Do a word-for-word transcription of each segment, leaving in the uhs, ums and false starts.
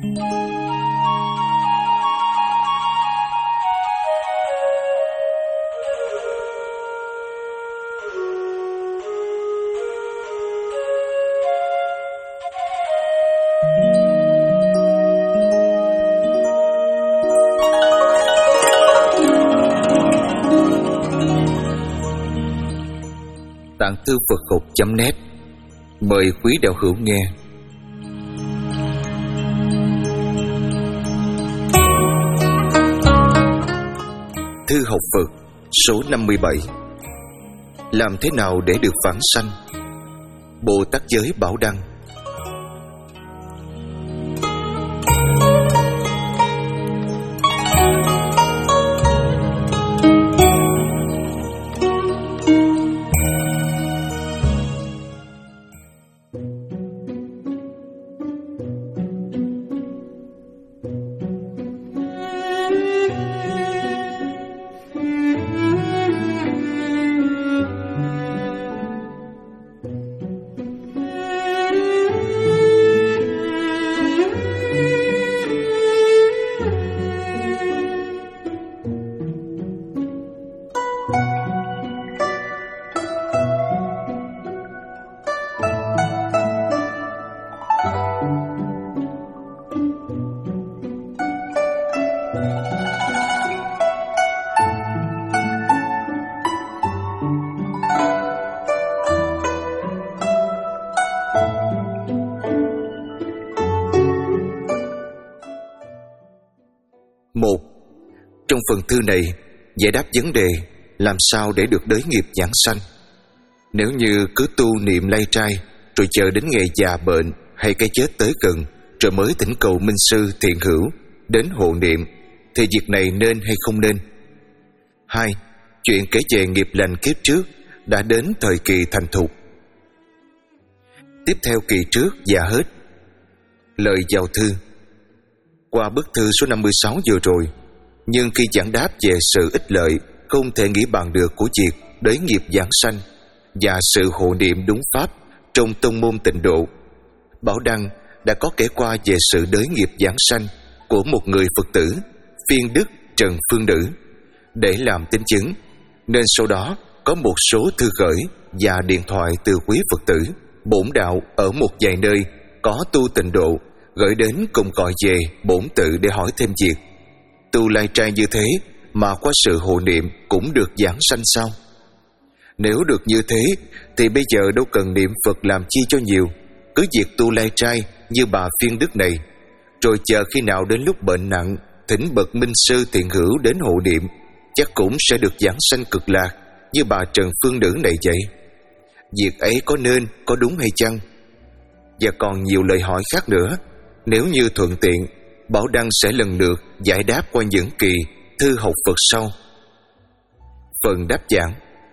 Tạng Thư Phật Học chấm net mời quý đạo hữu nghe. Thư học Phật số năm mươi bảy. Làm thế nào để được vãng sanh? Bồ Tát Giới Bảo Đăng. Một. Trong phần thư này giải đáp vấn đề làm sao để được đới nghiệp giảng sanh. Nếu như cứ tu niệm lai trai rồi chờ đến ngày già bệnh hay cái chết tới gần rồi mới thỉnh cầu minh sư thiện hữu đến hộ niệm, thì việc này nên hay không nên? Hai. Chuyện kể về nghiệp lành kiếp trước đã đến thời kỳ thành thục. Tiếp theo kỳ trước và hết. Lời vào thư. Qua bức thư số năm mươi sáu vừa rồi, nhưng khi giảng đáp về sự ích lợi không thể nghĩ bàn được của việc đới nghiệp giảng sanh và sự hộ niệm đúng pháp trong tông môn Tịnh Độ, Bảo Đăng đã có kể qua về sự đới nghiệp giảng sanh của một người Phật tử Phiên Đức Trần Phương Nữ để làm tín chứng, nên sau đó có một số thư gửi và điện thoại từ quý Phật tử bổn đạo ở một vài nơi có tu Tịnh Độ gửi đến cùng gọi về bổn tự để hỏi thêm việc tu lai trai như thế mà qua sự hộ niệm cũng được giảng sanh sao? Nếu được như thế thì bây giờ đâu cần niệm Phật làm chi cho nhiều, cứ việc tu lai trai như bà Phiên Đức này, rồi chờ khi nào đến lúc bệnh nặng thỉnh bậc minh sư thiện hữu đến hộ niệm, chắc cũng sẽ được giảng sanh cực lạc như bà Trần Phương Nữ này vậy. Việc ấy có nên, có đúng hay chăng? Và còn nhiều lời hỏi khác nữa. Nếu như thuận tiện, Bảo Đăng sẽ lần lượt giải đáp qua những kỳ thư học Phật sau. Phần đáp giảng.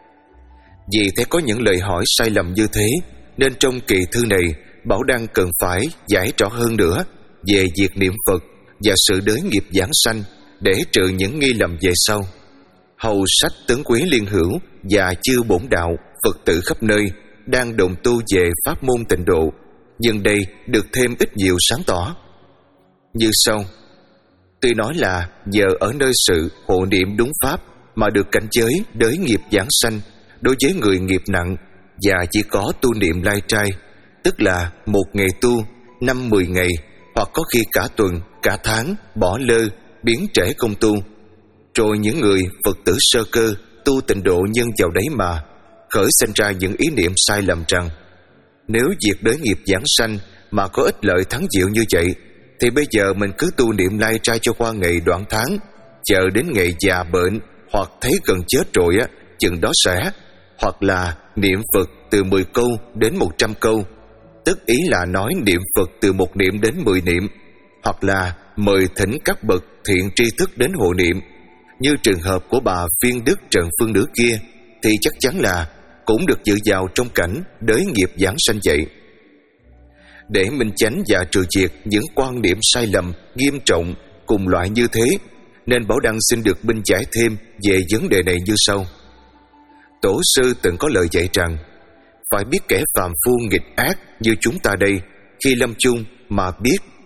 Vì thế có những lời hỏi sai lầm như thế, nên trong kỳ thư này Bảo Đăng cần phải giải rõ hơn nữa về việc niệm Phật và sự đới nghiệp giảng sanh để trừ những nghi lầm về sau. Hầu sách Tấn Quý Liên Hữu và chư bổn đạo Phật tử khắp nơi đang đồng tu về pháp môn Tịnh Độ, nhưng đây được thêm ít nhiều sáng tỏ. Như sau. Tuy nói là giờ ở nơi sự hộ niệm đúng pháp mà được cảnh giới đới nghiệp giảng sanh đối với người nghiệp nặng và chỉ có tu niệm lai trai, tức là một ngày tu, năm mười ngày, hoặc có khi cả tuần, cả tháng bỏ lơ, biến trễ công tu. Rồi những người Phật tử sơ cơ tu Tịnh Độ nhân vào đấy mà khởi sinh ra những ý niệm sai lầm rằng nếu việc đới nghiệp giảng sanh mà có ích lợi thắng diệu như vậy, thì bây giờ mình cứ tu niệm lai trai cho qua ngày đoạn tháng, chờ đến ngày già bệnh hoặc thấy gần chết rồi á, chừng đó sẽ, hoặc là niệm Phật từ mười câu đến một trăm câu, tức ý là nói niệm Phật từ một niệm đến mười niệm, hoặc là mời thỉnh các bậc thiện tri thức đến hộ niệm, như trường hợp của bà Phiên Đức Trần Phương Nữ kia, thì chắc chắn là cũng được dự vào trong cảnh đới nghiệp giảng sanh vậy. Để minh chánh và trừ diệt những quan điểm sai lầm nghiêm trọng cùng loại như thế, nên Bảo Đăng xin được minh giải thêm về vấn đề này như sau. Tổ sư từng có lời dạy rằng phải biết kẻ phàm phu nghịch ác như chúng ta đây, khi lâm chung mà biết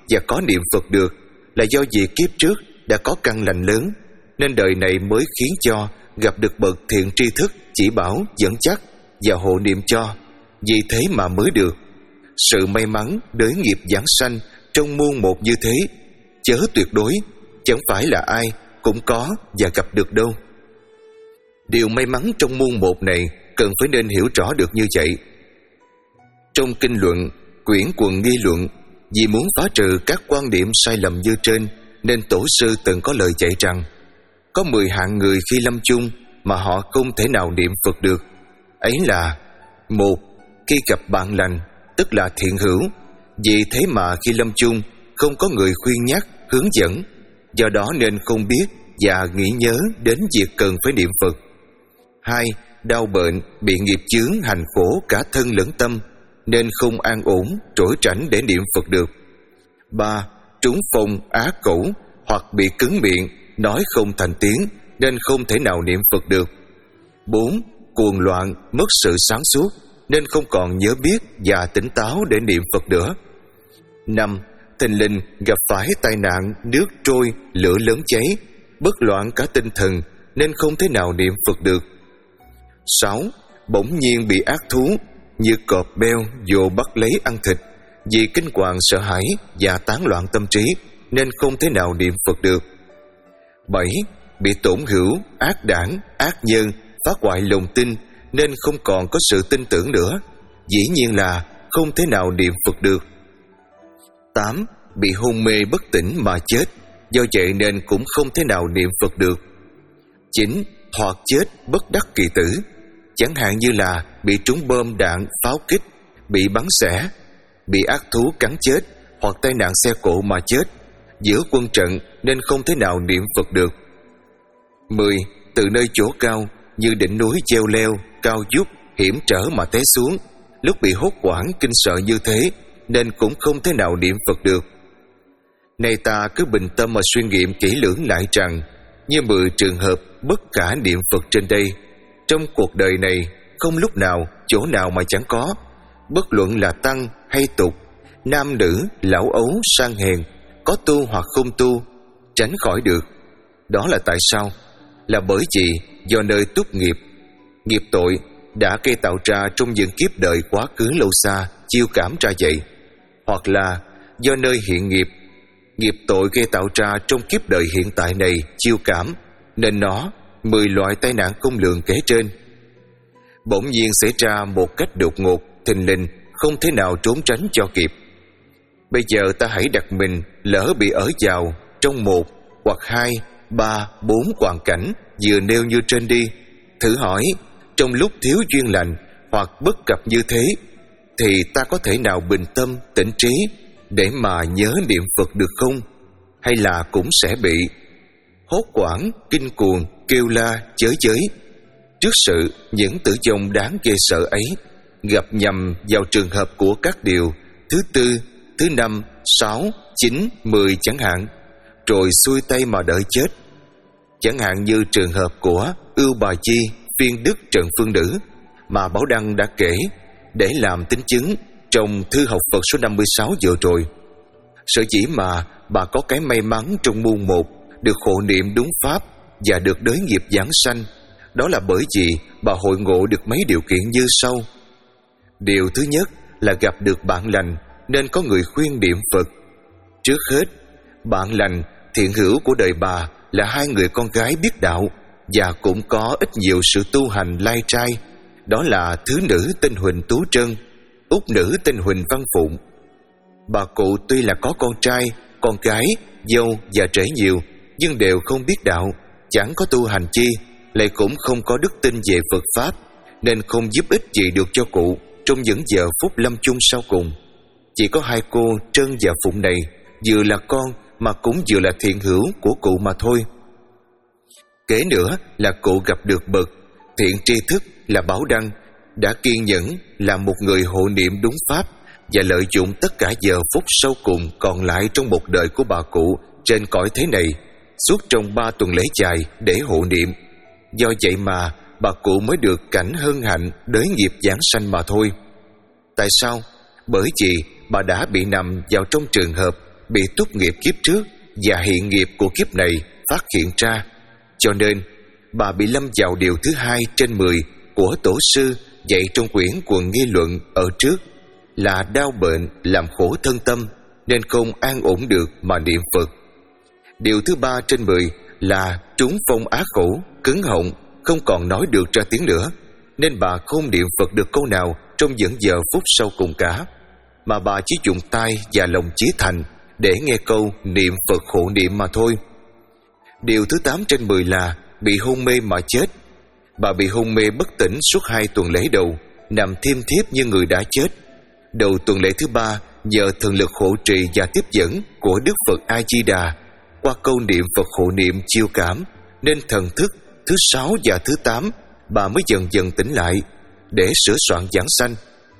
và có niệm Phật được là do vì kiếp trước đã có căn lành lớn, nên đời này mới khiến cho gặp được bậc thiện tri thức chỉ bảo dẫn chắc và hộ niệm cho, vì thế mà mới được. Sự may mắn đới nghiệp giảng sanh trong muôn một như thế, chớ tuyệt đối, chẳng phải là ai cũng có và gặp được đâu. Điều may mắn trong muôn một này cần phải nên hiểu rõ được như vậy. Trong kinh luận quyển Quần Nghi Luận, vì muốn phá trừ các quan điểm sai lầm như trên, nên tổ sư từng có lời dạy rằng có mười hạng người khi lâm chung mà họ không thể nào niệm Phật được. Ấy là: một, khi gặp bạn lành, tức là thiện hữu, vì thế mà khi lâm chung không có người khuyên nhắc, hướng dẫn, do đó nên không biết và nghĩ nhớ đến việc cần phải niệm Phật. Hai, đau bệnh, bị nghiệp chướng hành khổ cả thân lẫn tâm, nên không an ổn, trỗi trảnh để niệm Phật được. Ba, trúng phong á cẩu, hoặc bị cứng miệng, nói không thành tiếng, nên không thể nào niệm Phật được. Bốn, cuồng loạn, mất sự sáng suốt, nên không còn nhớ biết và tỉnh táo để niệm Phật nữa. Năm, thình lình gặp phải tai nạn, nước trôi, lửa lớn cháy, bất loạn cả tinh thần, nên không thể nào niệm Phật được. Sáu, bỗng nhiên bị ác thú như cọp beo vồ bắt lấy ăn thịt, vì kinh hoàng sợ hãi và tán loạn tâm trí, nên không thể nào niệm Phật được. Bảy, bị tổn hữu, ác đảng, ác nhân phá hoại lòng tin, nên không còn có sự tin tưởng nữa, dĩ nhiên là không thể nào niệm Phật được. Tám, bị hôn mê bất tỉnh mà chết, do vậy nên cũng không thể nào niệm Phật được. Chín, thoạt chết bất đắc kỳ tử, chẳng hạn như là bị trúng bom đạn, pháo kích, bị bắn xẻ, bị ác thú cắn chết, hoặc tai nạn xe cộ mà chết giữa quân trận, nên không thể nào niệm Phật được. Mười, từ nơi chỗ cao như đỉnh núi treo leo, cao vút, hiểm trở mà té xuống, lúc bị hốt hoảng kinh sợ như thế, nên cũng không thể nào niệm Phật được. Này ta cứ bình tâm mà suy nghiệm kỹ lưỡng lại rằng, như mười trường hợp bất khả niệm Phật trên đây, trong cuộc đời này không lúc nào, chỗ nào mà chẳng có, bất luận là tăng hay tục, nam nữ, lão ấu, sang hèn, có tu hoặc không tu, tránh khỏi được. Đó là tại sao? Là bởi vì do nơi túc nghiệp, nghiệp tội đã gây tạo ra trong những kiếp đời quá khứ lâu xa, chiêu cảm ra vậy, hoặc là do nơi hiện nghiệp, nghiệp tội gây tạo ra trong kiếp đời hiện tại này chiêu cảm, nên nó mười loại tai nạn không lường kể trên bỗng nhiên xảy ra một cách đột ngột, thình lình, không thể nào trốn tránh cho kịp. Bây giờ ta hãy đặt mình lỡ bị ở vào trong một hoặc hai, ba, bốn hoàn cảnh vừa nêu như trên đi. Thử hỏi, trong lúc thiếu duyên lành hoặc bất cập như thế, thì ta có thể nào bình tâm, tỉnh trí để mà nhớ niệm Phật được không? Hay là cũng sẽ bị hốt hoảng, kinh cuồng, kêu la, chới chới trước sự những tử vong đáng ghê sợ ấy, gặp nhầm vào trường hợp của các điều thứ tư, thứ năm, sáu, chín, mười chẳng hạn, rồi xuôi tay mà đợi chết. Chẳng hạn như trường hợp của Ưu Bà Chi, Phiên Đức Trần Phương Nữ mà Bảo Đăng đã kể để làm tín chứng trong thư học Phật số năm mươi sáu vừa rồi. Sở dĩ mà bà có cái may mắn trong muôn một được hộ niệm đúng pháp và được đới nghiệp giảng sanh, đó là bởi vì bà hội ngộ được mấy điều kiện như sau. Điều thứ nhất là gặp được bạn lành, nên có người khuyên niệm Phật. Trước hết, bạn lành thiện hữu của đời bà là hai người con gái biết đạo và cũng có ít nhiều sự tu hành lai trai, đó là thứ nữ tên Huỳnh Tú Trân, út nữ tên Huỳnh Văn Phụng. Bà cụ tuy là có con trai, con gái, dâu và trẻ nhiều, nhưng đều không biết đạo, chẳng có tu hành chi, lại cũng không có đức tin về Phật Pháp, nên không giúp ích gì được cho cụ trong những giờ phút lâm chung sau cùng. Chỉ có hai cô Trân và Phụng này vừa là con mà cũng vừa là thiện hữu của cụ mà thôi. Kế nữa là cụ gặp được bậc thiện tri thức là Bảo Đăng, đã kiên nhẫn làm một người hộ niệm đúng pháp và lợi dụng tất cả giờ phút sau cùng còn lại trong một đời của bà cụ trên cõi thế này suốt trong ba tuần lễ dài để hộ niệm. Do vậy mà bà cụ mới được cảnh hân hạnh đới nghiệp giảng sanh mà thôi. Tại sao? Bởi vì bà đã bị nằm vào trong trường hợp bị túc nghiệp kiếp trước và hiện nghiệp của kiếp này phát hiện ra, cho nên bà bị lâm vào điều thứ hai trên mười của tổ sư dạy trong quyển Quần Nghi Luận ở trước, là đau bệnh làm khổ thân tâm, nên không an ổn được mà niệm Phật. Điều thứ ba trên mười là trúng phong á khẩu, cứng họng, không còn nói được ra tiếng nữa, nên bà không niệm Phật được câu nào trong những giờ phút sau cùng cả, mà bà chỉ dùng tai và lòng chí thành để nghe câu niệm Phật hộ niệm mà thôi. Điều thứ tám trên mười là bị hôn mê mà chết. Bà bị hôn mê bất tỉnh suốt hai tuần lễ đầu, nằm thiêm thiếp như người đã chết. Đầu tuần lễ thứ ba, nhờ thần lực hộ trì và tiếp dẫn của Đức Phật A Di Đà, qua câu niệm Phật hộ niệm chiêu cảm, nên thần thức thứ sáu và thứ tám bà mới dần dần tỉnh lại để sửa soạn giảng sanh.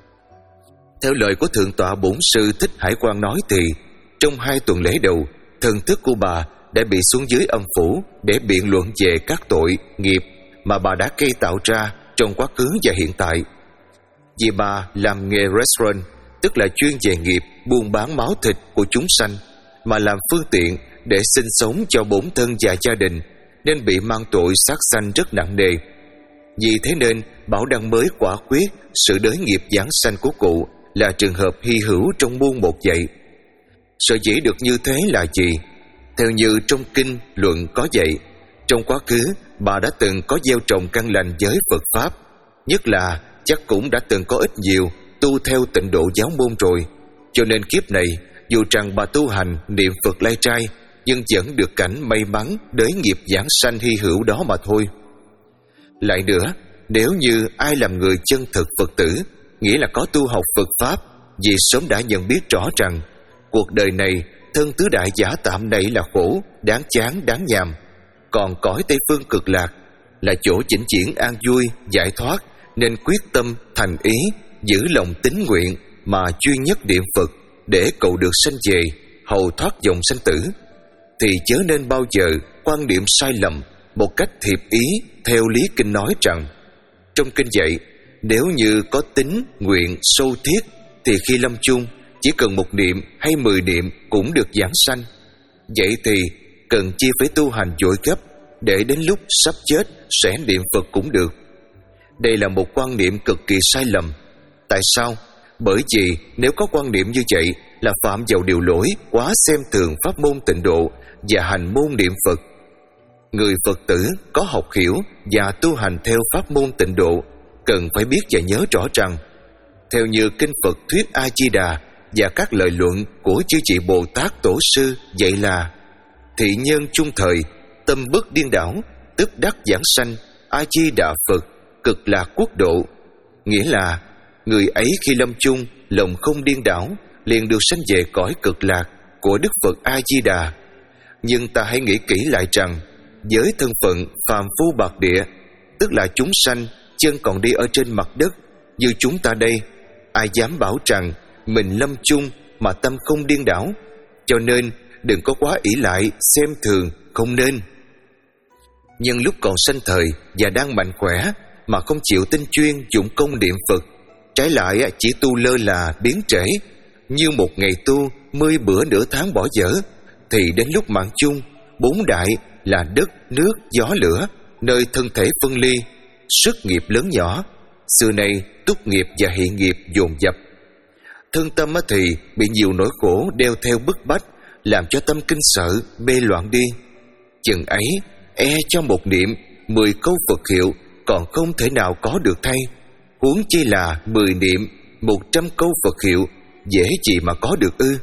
Theo lời của Thượng tọa Bổn sư Thích Hải Quang nói thì trong hai tuần lễ đầu, thần thức của bà đã bị xuống dưới âm phủ để biện luận về các tội nghiệp mà bà đã gây tạo ra trong quá khứ và hiện tại. Vì bà làm nghề restaurant, tức là chuyên về nghiệp buôn bán máu thịt của chúng sanh, mà làm phương tiện để sinh sống cho bổn thân và gia đình, nên bị mang tội sát sanh rất nặng nề. Vì thế nên Bảo Đăng mới quả quyết sự đới nghiệp giảng sanh của cụ là trường hợp hy hữu trong muôn một vậy. Sở dĩ được như thế là gì? Theo như trong kinh luận có dạy, trong quá khứ bà đã từng có gieo trồng căn lành với Phật Pháp, nhất là chắc cũng đã từng có ít nhiều tu theo tịnh độ giáo môn rồi, cho nên kiếp này dù rằng bà tu hành niệm Phật lai trai, nhưng vẫn được cảnh may mắn đới nghiệp giảng sanh hy hữu đó mà thôi. Lại nữa, nếu như ai làm người chân thực Phật tử, nghĩa là có tu học Phật Pháp, vì sớm đã nhận biết rõ rằng cuộc đời này, thân tứ đại giả tạm này là khổ, đáng chán, đáng nhàm, còn cõi Tây Phương Cực Lạc là chỗ vĩnh viễn an vui, giải thoát, nên quyết tâm thành ý, giữ lòng tín nguyện mà chuyên nhất niệm Phật để cầu được sanh về, hầu thoát dòng sanh tử, thì chớ nên bao giờ quan niệm sai lầm một cách thiệp ý theo lý kinh nói rằng, trong kinh dạy, nếu như có tín nguyện sâu thiết thì khi lâm chung chỉ cần một niệm hay mười niệm cũng được giảng sanh. Vậy thì cần chi phải tu hành vội gấp để đến lúc sắp chết sẽ niệm Phật cũng được. Đây là một quan niệm cực kỳ sai lầm. Tại sao? Bởi vì nếu có quan niệm như vậy là phạm vào điều lỗi quá xem thường pháp môn tịnh độ và hành môn niệm Phật. Người Phật tử có học hiểu và tu hành theo pháp môn tịnh độ cần phải biết và nhớ rõ rằng, theo như kinh Phật thuyết A Di Đà và các lời luận của chư vị Bồ Tát Tổ sư dạy là thị nhân chung thời, tâm bất điên đảo, tức đắc giảng sanh, A Di Đà Phật, cực lạc quốc độ. Nghĩa là người ấy khi lâm chung lòng không điên đảo, liền được sanh về cõi cực lạc của Đức Phật A Di Đà. Nhưng ta hãy nghĩ kỹ lại rằng, với thân phận phàm phu bạc địa, tức là chúng sanh chân còn đi ở trên mặt đất như chúng ta đây, ai dám bảo rằng mình lâm chung mà tâm không điên đảo? Cho nên đừng có quá ỷ lại xem thường, không nên. Nhưng lúc còn sanh thời và đang mạnh khỏe mà không chịu tinh chuyên dụng công niệm Phật, trái lại chỉ tu lơ là biến trễ, như một ngày tu mươi bữa nửa tháng bỏ dở, thì đến lúc mạng chung, bốn đại là đất, nước, gió, lửa, nơi thân thể phân ly, sức nghiệp lớn nhỏ, xưa nay túc nghiệp và hiện nghiệp dồn dập. Thân tâm thì bị nhiều nỗi khổ đeo theo bức bách, làm cho tâm kinh sợ, mê loạn đi. Chừng ấy, e cho một niệm, mười câu Phật hiệu còn không thể nào có được thay, huống chi là mười niệm, một trăm câu Phật hiệu, dễ gì mà có được ư?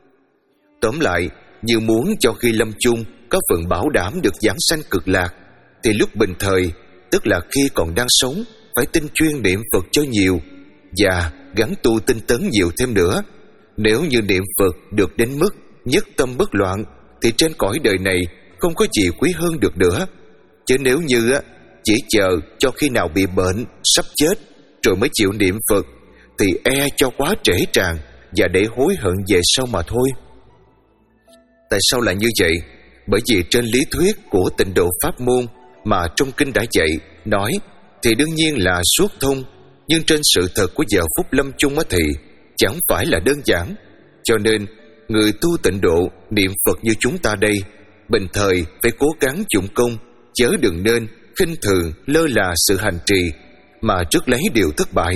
Tóm lại, như muốn cho khi lâm chung có phần bảo đảm được giảng sanh cực lạc, thì lúc bình thời, tức là khi còn đang sống, phải tinh chuyên niệm Phật cho nhiều và gắn tu tinh tấn nhiều thêm nữa. Nếu như niệm Phật được đến mức nhất tâm bất loạn, thì trên cõi đời này không có gì quý hơn được nữa. Chứ nếu như chỉ chờ cho khi nào bị bệnh, sắp chết rồi mới chịu niệm Phật, thì e cho quá trễ tràn và để hối hận về sau mà thôi. Tại sao lại như vậy? Bởi vì trên lý thuyết của tịnh độ pháp môn mà trong kinh đã dạy, nói thì đương nhiên là suốt thông, nhưng trên sự thật của giờ phút lâm chung thì chẳng phải là đơn giản. Cho nên người tu tịnh độ niệm Phật như chúng ta đây, bình thời phải cố gắng dụng công, chớ đừng nên khinh thường lơ là sự hành trì mà trước lấy điều thất bại.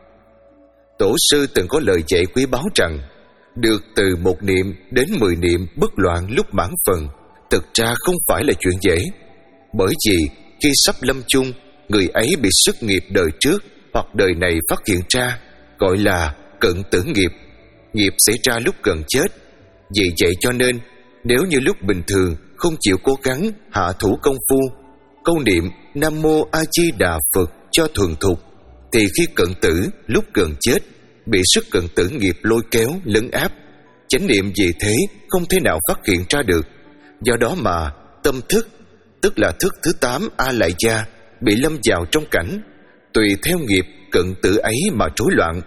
Tổ sư từng có lời dạy quý báu rằng, được từ một niệm đến mười niệm bất loạn lúc mãn phần, thực ra không phải là chuyện dễ. Bởi vì khi sắp lâm chung, người ấy bị sức nghiệp đời trước hoặc đời này phát hiện ra, gọi là cận tử nghiệp. Nghiệp xảy ra lúc gần chết. Vì vậy cho nên, nếu như lúc bình thường không chịu cố gắng hạ thủ công phu, câu niệm Nam Mô A Di Đà Phật cho thuần thục, thì khi cận tử lúc gần chết bị sức cận tử nghiệp lôi kéo lấn áp, chánh niệm vì thế không thể nào phát hiện ra được. Do đó mà tâm thức, tức là thức thứ tám A Lại Gia, bị lâm vào trong cảnh tùy theo nghiệp cận tử ấy mà rối loạn.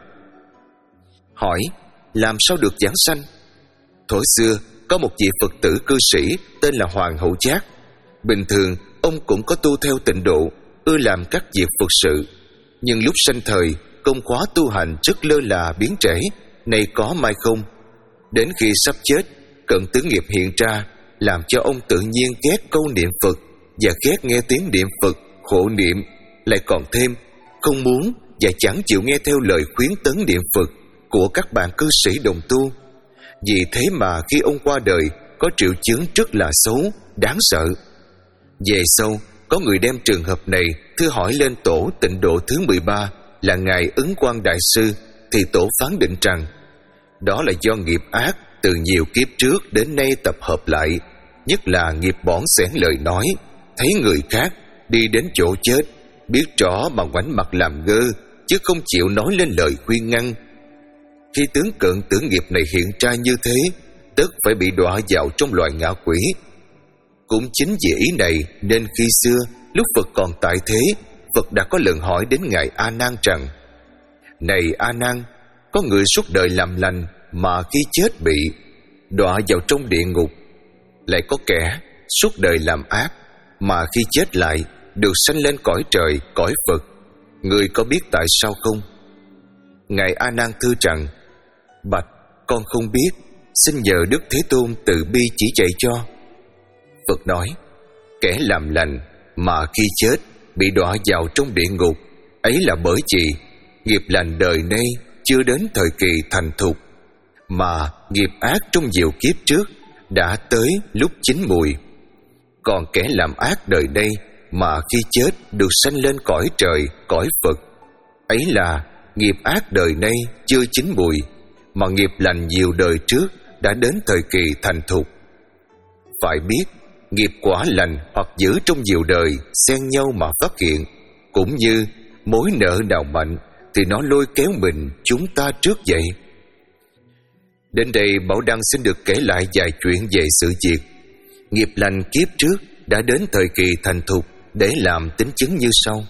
Hỏi, làm sao được giảng sanh? Thuở xưa có một vị Phật tử cư sĩ tên là Hoàng Hậu Giác. Bình thường ông cũng có tu theo tịnh độ, ưa làm các việc Phật sự, nhưng lúc sanh thời công khóa tu hành rất lơ là biến trễ, nay có mai không. Đến khi sắp chết, cận tử nghiệp hiện ra, làm cho ông tự nhiên ghét câu niệm Phật và ghét nghe tiếng niệm Phật, khổ niệm, lại còn thêm không muốn và chẳng chịu nghe theo lời khuyến tấn niệm Phật của các bạn cư sĩ đồng tu. Vì thế mà khi ông qua đời có triệu chứng rất là xấu, đáng sợ. Về sau, có người đem trường hợp này thưa hỏi lên tổ tịnh độ thứ mười ba là Ngài Ứng Quang Đại Sư, thì tổ phán định rằng đó là do nghiệp ác từ nhiều kiếp trước đến nay tập hợp lại, nhất là nghiệp bỏng xẻn lời nói, thấy người khác đi đến chỗ chết, biết rõ mà ngoảnh mặt làm ngơ, chứ không chịu nói lên lời khuyên ngăn. Khi tướng cận tử nghiệp này hiện ra như thế, tất phải bị đọa vào trong loài ngạ quỷ. Cũng chính vì ý này nên khi xưa lúc Phật còn tại thế, Phật đã có lần hỏi đến Ngài A Nan rằng: này A Nan, có người suốt đời làm lành mà khi chết bị đọa vào trong địa ngục, lại có kẻ suốt đời làm ác mà khi chết lại được sanh lên cõi trời, cõi Phật. Người có biết tại sao không? Ngài A Nan thưa rằng: bạch, con không biết, xin nhờ Đức Thế Tôn từ bi chỉ dạy cho. Phật nói: kẻ làm lành mà khi chết bị đọa vào trong địa ngục, ấy là bởi vì nghiệp lành đời nay chưa đến thời kỳ thành thục, mà nghiệp ác trong nhiều kiếp trước đã tới lúc chín mùi. Còn kẻ làm ác đời đây mà khi chết được sanh lên cõi trời, cõi Phật, ấy là nghiệp ác đời nay chưa chín mùi, mà nghiệp lành nhiều đời trước đã đến thời kỳ thành thục. Phải biết, nghiệp quả lành hoặc dữ trong nhiều đời xen nhau mà phát hiện, cũng như mối nợ nào mạnh thì nó lôi kéo mình chúng ta trước vậy. Đến đây Bảo Đăng xin được kể lại vài chuyện về sự việc nghiệp lành kiếp trước đã đến thời kỳ thành thục để làm tín chứng như sau.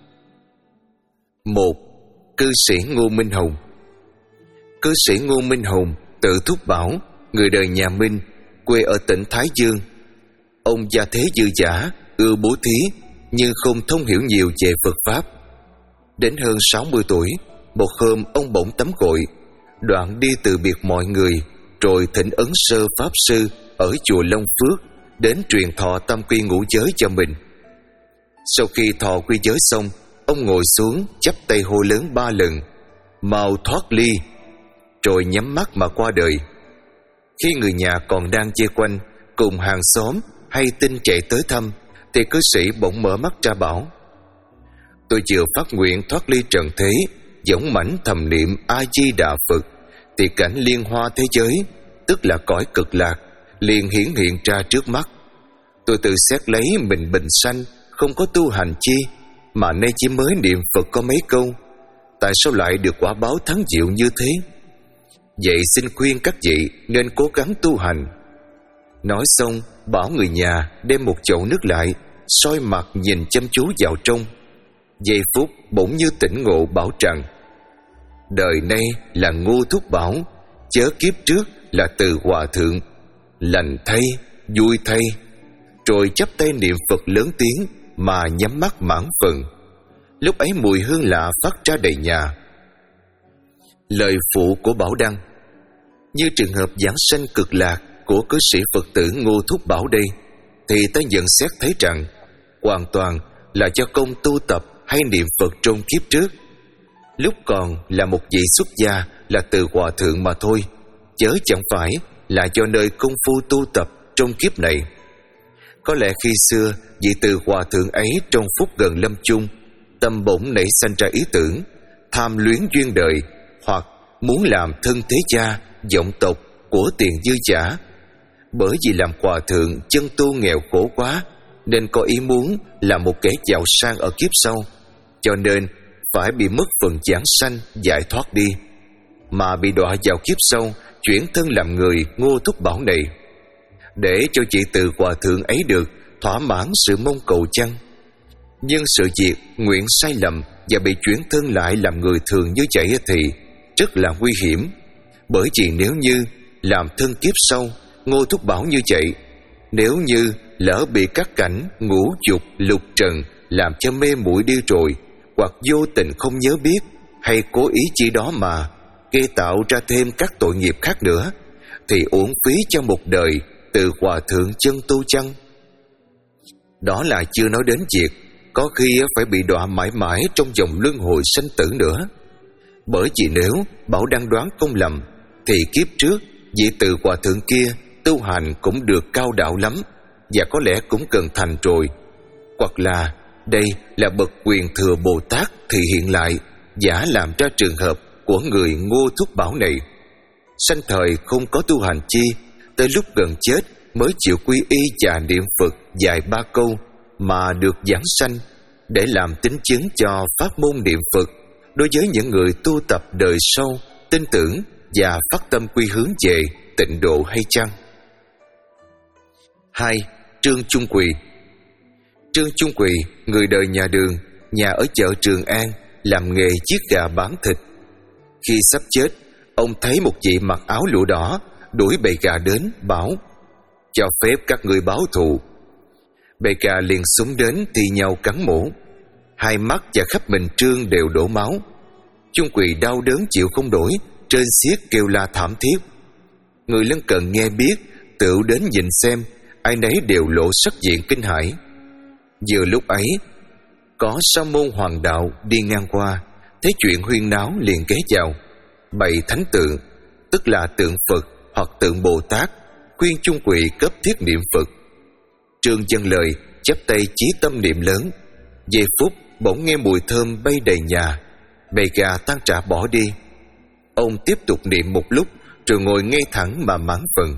Một. Cư sĩ Ngô Minh Hùng. Cư sĩ Ngô Minh Hùng tự Thúc Bảo, người đời nhà Minh, quê ở tỉnh Thái Dương. Ông gia thế dư dả, ưa bố thí, nhưng không thông hiểu nhiều về Phật Pháp. Đến hơn sáu mươi tuổi, một hôm ông bỗng tắm gội, đoạn đi từ biệt mọi người, rồi thỉnh Ấn Sơ Pháp Sư ở chùa Long Phước đến truyền thọ tam quy ngũ giới cho mình. Sau khi thọ quy giới xong, ông ngồi xuống chắp tay hô lớn ba lần: mau thoát ly, rồi nhắm mắt mà qua đời. Khi người nhà còn đang chia quanh, cùng hàng xóm hay tin chạy tới thăm, thì cư sĩ bỗng mở mắt ra bảo: tôi vừa phát nguyện thoát ly trần thế, dõng mãnh thầm niệm A Di Đà Phật, thì cảnh liên hoa thế giới, tức là cõi cực lạc, liền hiển hiện ra trước mắt. Tôi tự xét lấy mình bình sanh, không có tu hành chi, mà nay chỉ mới niệm Phật có mấy câu, tại sao lại được quả báo thắng diệu như thế? Vậy xin khuyên các vị nên cố gắng tu hành. Nói xong, bảo người nhà đem một chậu nước lại, soi mặt nhìn chăm chú vào trong. Giây phút bỗng như tỉnh ngộ bảo rằng: đời nay là Ngô Thúc Bảo, chớ kiếp trước là Từ Hòa Thượng. Lành thay, vui thay. Rồi chắp tay niệm Phật lớn tiếng mà nhắm mắt mãn phần. Lúc ấy mùi hương lạ phát ra đầy nhà. Lời phụ của Bảo Đăng: Như trường hợp giảng sanh cực lạc của cư sĩ Phật tử Ngô Thúc Bảo đây, thì ta nhận xét thấy rằng hoàn toàn là do công tu tập hay niệm Phật trong kiếp trước. Lúc còn là một vị xuất gia là từ hòa thượng mà thôi, chớ chẳng phải là do nơi công phu tu tập trong kiếp này. Có lẽ khi xưa vị từ hòa thượng ấy trong phút gần lâm chung, tâm bỗng nảy sanh ra ý tưởng tham luyến duyên đời, hoặc muốn làm thân thế cha, vọng tộc của tiền dư giả. Bởi vì làm hòa thượng chân tu nghèo khổ quá, nên có ý muốn là một kẻ giàu sang ở kiếp sau, cho nên phải bị mất phần giảng sanh giải thoát đi, mà bị đọa vào kiếp sau chuyển thân làm người Ngô Thúc Bảo này. Để cho chị từ hòa thượng ấy được thỏa mãn sự mong cầu chăng? Nhưng sự việc nguyện sai lầm và bị chuyển thân lại làm người thường như vậy thì rất là nguy hiểm. Bởi vì nếu như làm thân kiếp sau Ngô Thúc Bảo như vậy, nếu như lỡ bị các cảnh ngũ dục lục trần làm cho mê muội đi rồi, hoặc vô tình không nhớ biết, hay cố ý chỉ đó mà gây tạo ra thêm các tội nghiệp khác nữa, thì uổng phí cho một đời từ hòa thượng chân tu chăng? Đó là chưa nói đến việc có khi phải bị đọa mãi mãi trong vòng luân hồi sanh tử nữa. Bởi vì nếu Bảo đang đoán không lầm, thì kiếp trước vị từ hòa thượng kia tu hành cũng được cao đạo lắm, và có lẽ cũng cần thành rồi. Hoặc là đây là bậc quyền thừa Bồ Tát thì hiện lại, giả làm ra trường hợp của người Ngô Thúc Bảo này. Sanh thời không có tu hành chi, tới lúc gần chết mới chịu quy y và niệm Phật vài ba câu mà được giảng sanh, để làm tín chứng cho pháp môn niệm Phật đối với những người tu tập đời sau tin tưởng và phát tâm quy hướng về tịnh độ hay chăng? Hai. Trương Chung Quỳ. Trương Chung Quỳ, người đời nhà Đường, nhà ở chợ Trường An, làm nghề giết gà bán thịt. Khi sắp chết, ông thấy một vị mặc áo lụa đỏ đuổi bầy gà đến, bảo: cho phép các người báo thù. Bầy gà liền xúm đến thi nhau cắn mổ, hai mắt và khắp mình Trương đều đổ máu. Chung Quỳ đau đớn chịu không nổi, trên xiết kêu la thảm thiết. Người lân cận nghe biết, tựu đến nhìn xem, ai nấy đều lộ sắc diện kinh hãi. Vừa lúc ấy, có sa môn Hoàng Đạo đi ngang qua, thấy chuyện huyên náo liền ghé vào, bày thánh tượng, tức là tượng Phật hoặc tượng Bồ Tát, khuyên Chung Quỳ cấp thiết niệm Phật. Trương dâng lời, chắp tay chí tâm niệm lớn. Giây phút bỗng nghe mùi thơm bay đầy nhà, bầy gà tan rã bỏ đi. Ông tiếp tục niệm một lúc, rồi ngồi ngay thẳng mà mãn phần.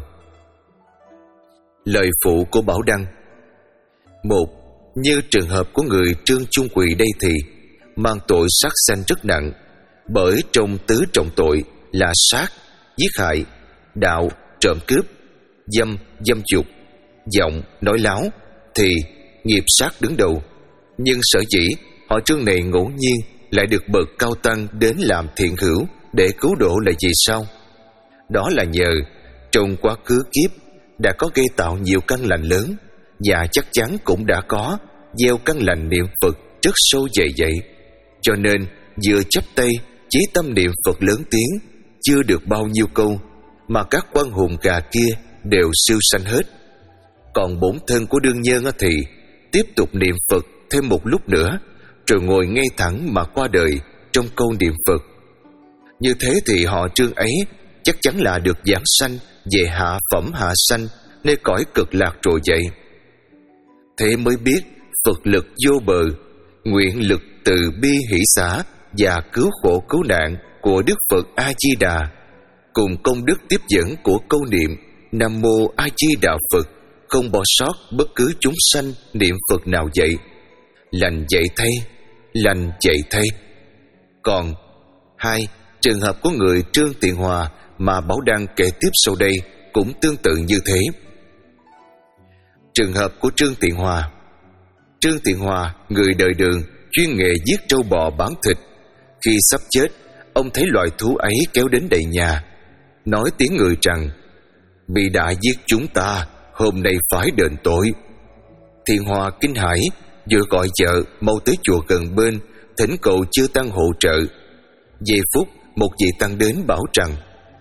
Lời phụ của Bảo Đăng. Một, như trường hợp của người Trương Chung Quỳ đây thì mang tội sát sanh rất nặng, bởi trong tứ trọng tội là sát, giết hại, đạo, trộm cướp, dâm, dâm dục, vọng, nói láo, thì nghiệp sát đứng đầu. Nhưng sở dĩ họ Trương này ngẫu nhiên lại được bậc cao tăng đến làm thiện hữu để cứu độ là vì sao? Đó là nhờ trong quá khứ kiếp đã có gây tạo nhiều căn lành lớn, và chắc chắn cũng đã có gieo căn lành niệm Phật rất sâu dày dậy, cho nên vừa chắp tay chí tâm niệm Phật lớn tiếng, chưa được bao nhiêu câu mà các quan hồn gà kia đều siêu sanh hết. Còn bổn thân của đương nhân thì tiếp tục niệm Phật thêm một lúc nữa, rồi ngồi ngay thẳng mà qua đời trong câu niệm Phật. Như thế thì họ Trương ấy chắc chắn là được giảng sanh về hạ phẩm hạ sanh, nơi cõi cực lạc rồi vậy. Thế mới biết Phật lực vô bờ, nguyện lực từ bi hỷ xả và cứu khổ cứu nạn của Đức Phật A Di Đà, cùng công đức tiếp dẫn của câu niệm Nam Mô A Di Đà Phật, không bỏ sót bất cứ chúng sanh niệm Phật nào vậy. Lành vậy thay, lành vậy thay. Còn hai, trường hợp của người Trương Tiện Hòa mà Bảo Đăng kể tiếp sau đây cũng tương tự như thế. Trường hợp của Trương Tiện Hòa. Trương Tiện Hòa, người đời Đường, chuyên nghề giết trâu bò bán thịt. Khi sắp chết, ông thấy loài thú ấy kéo đến đầy nhà, nói tiếng người rằng: bị đã giết chúng ta, hôm nay phải đền tội. Thiện Hòa kinh hãi, vừa gọi vợ mau tới chùa gần bên thỉnh cầu chư tăng hộ trợ. Giây phút một vị tăng đến bảo rằng: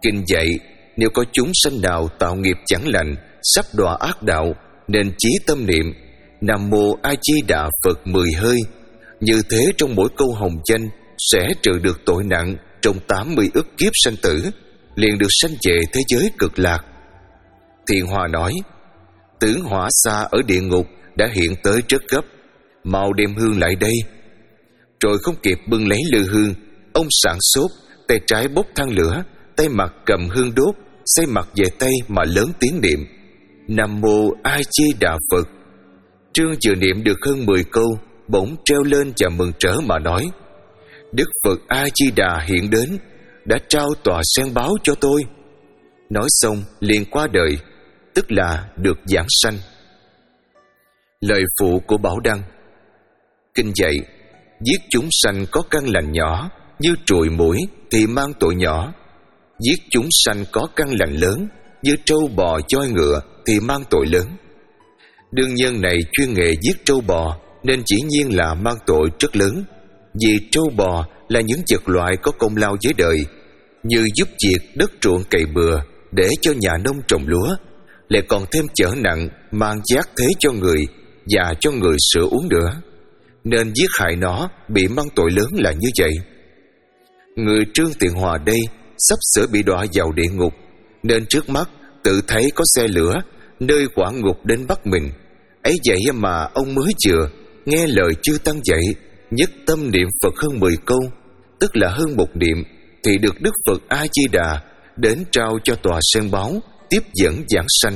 Kinh dạy, nếu có chúng sanh nào tạo nghiệp chẳng lành, sắp đọa ác đạo, nên chí tâm niệm Nam Mô A Di Đà Phật mười hơi. Như thế trong mỗi câu hồng danh sẽ trừ được tội nặng trong tám mươi ức kiếp sanh tử, liền được sanh về thế giới cực lạc. Thiện Hòa nói: Tướng hỏa xa ở địa ngục đã hiện tới rất gấp, mau đem hương lại đây. Rồi không kịp bưng lấy lư hương, ông sảng sốt, tay trái bốc than lửa, tay mặt cầm hương đốt, xoay mặt về tay mà lớn tiếng niệm Nam Mô A Di Đà Phật. Trương vừa niệm được hơn mười câu, bỗng treo lên và mừng rỡ mà nói: Đức Phật A Di Đà hiện đến, đã trao tòa sen báo cho tôi. Nói xong liền qua đời, tức là được giảng sanh. Lời phụ của Bảo Đăng. Kinh dạy, giết chúng sanh có căn lành nhỏ như trùi mũi thì mang tội nhỏ, giết chúng sanh có căn lành lớn như trâu bò voi ngựa thì mang tội lớn. Đương nhân này chuyên nghề giết trâu bò nên dĩ nhiên là mang tội rất lớn, vì trâu bò là những vật loại có công lao với đời, như giúp việc đất ruộng cày bừa để cho nhà nông trồng lúa, lại còn thêm chở nặng mang giác thế cho người và cho người sữa uống nữa, nên giết hại nó bị mang tội lớn là như vậy. Người Trương Tiện Hòa đây sắp sửa bị đọa vào địa ngục, nên trước mắt tự thấy có xe lửa nơi quả ngục đến bắt mình. Ấy vậy mà ông mới vừa nghe lời chư tăng dạy, nhất tâm niệm Phật hơn mười câu, tức là hơn một niệm, thì được Đức Phật A Di Đà đến trao cho tòa sen báo, tiếp dẫn giảng sanh.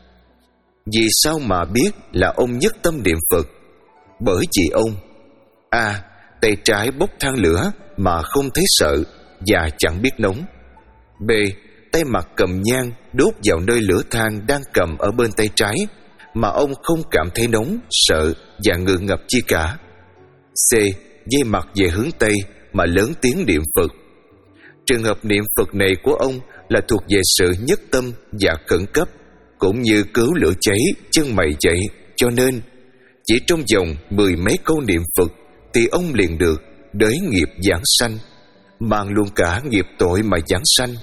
Vì sao mà biết là ông nhất tâm niệm Phật? Bởi vì ông A. Tay trái bốc than lửa mà không thấy sợ và chẳng biết nóng. B. Tay mặt cầm nhang đốt vào nơi lửa than đang cầm ở bên tay trái, mà ông không cảm thấy nóng, sợ và ngượng ngập chi cả. C. Dây mặt về hướng Tây mà lớn tiếng niệm Phật. Trường hợp niệm Phật này của ông là thuộc về sự nhất tâm và khẩn cấp, cũng như cứu lửa cháy chân mày vậy. Cho nên chỉ trong vòng mười mấy câu niệm Phật thì ông liền được đới nghiệp giảng sanh, mang luôn cả nghiệp tội mà giảng sanh.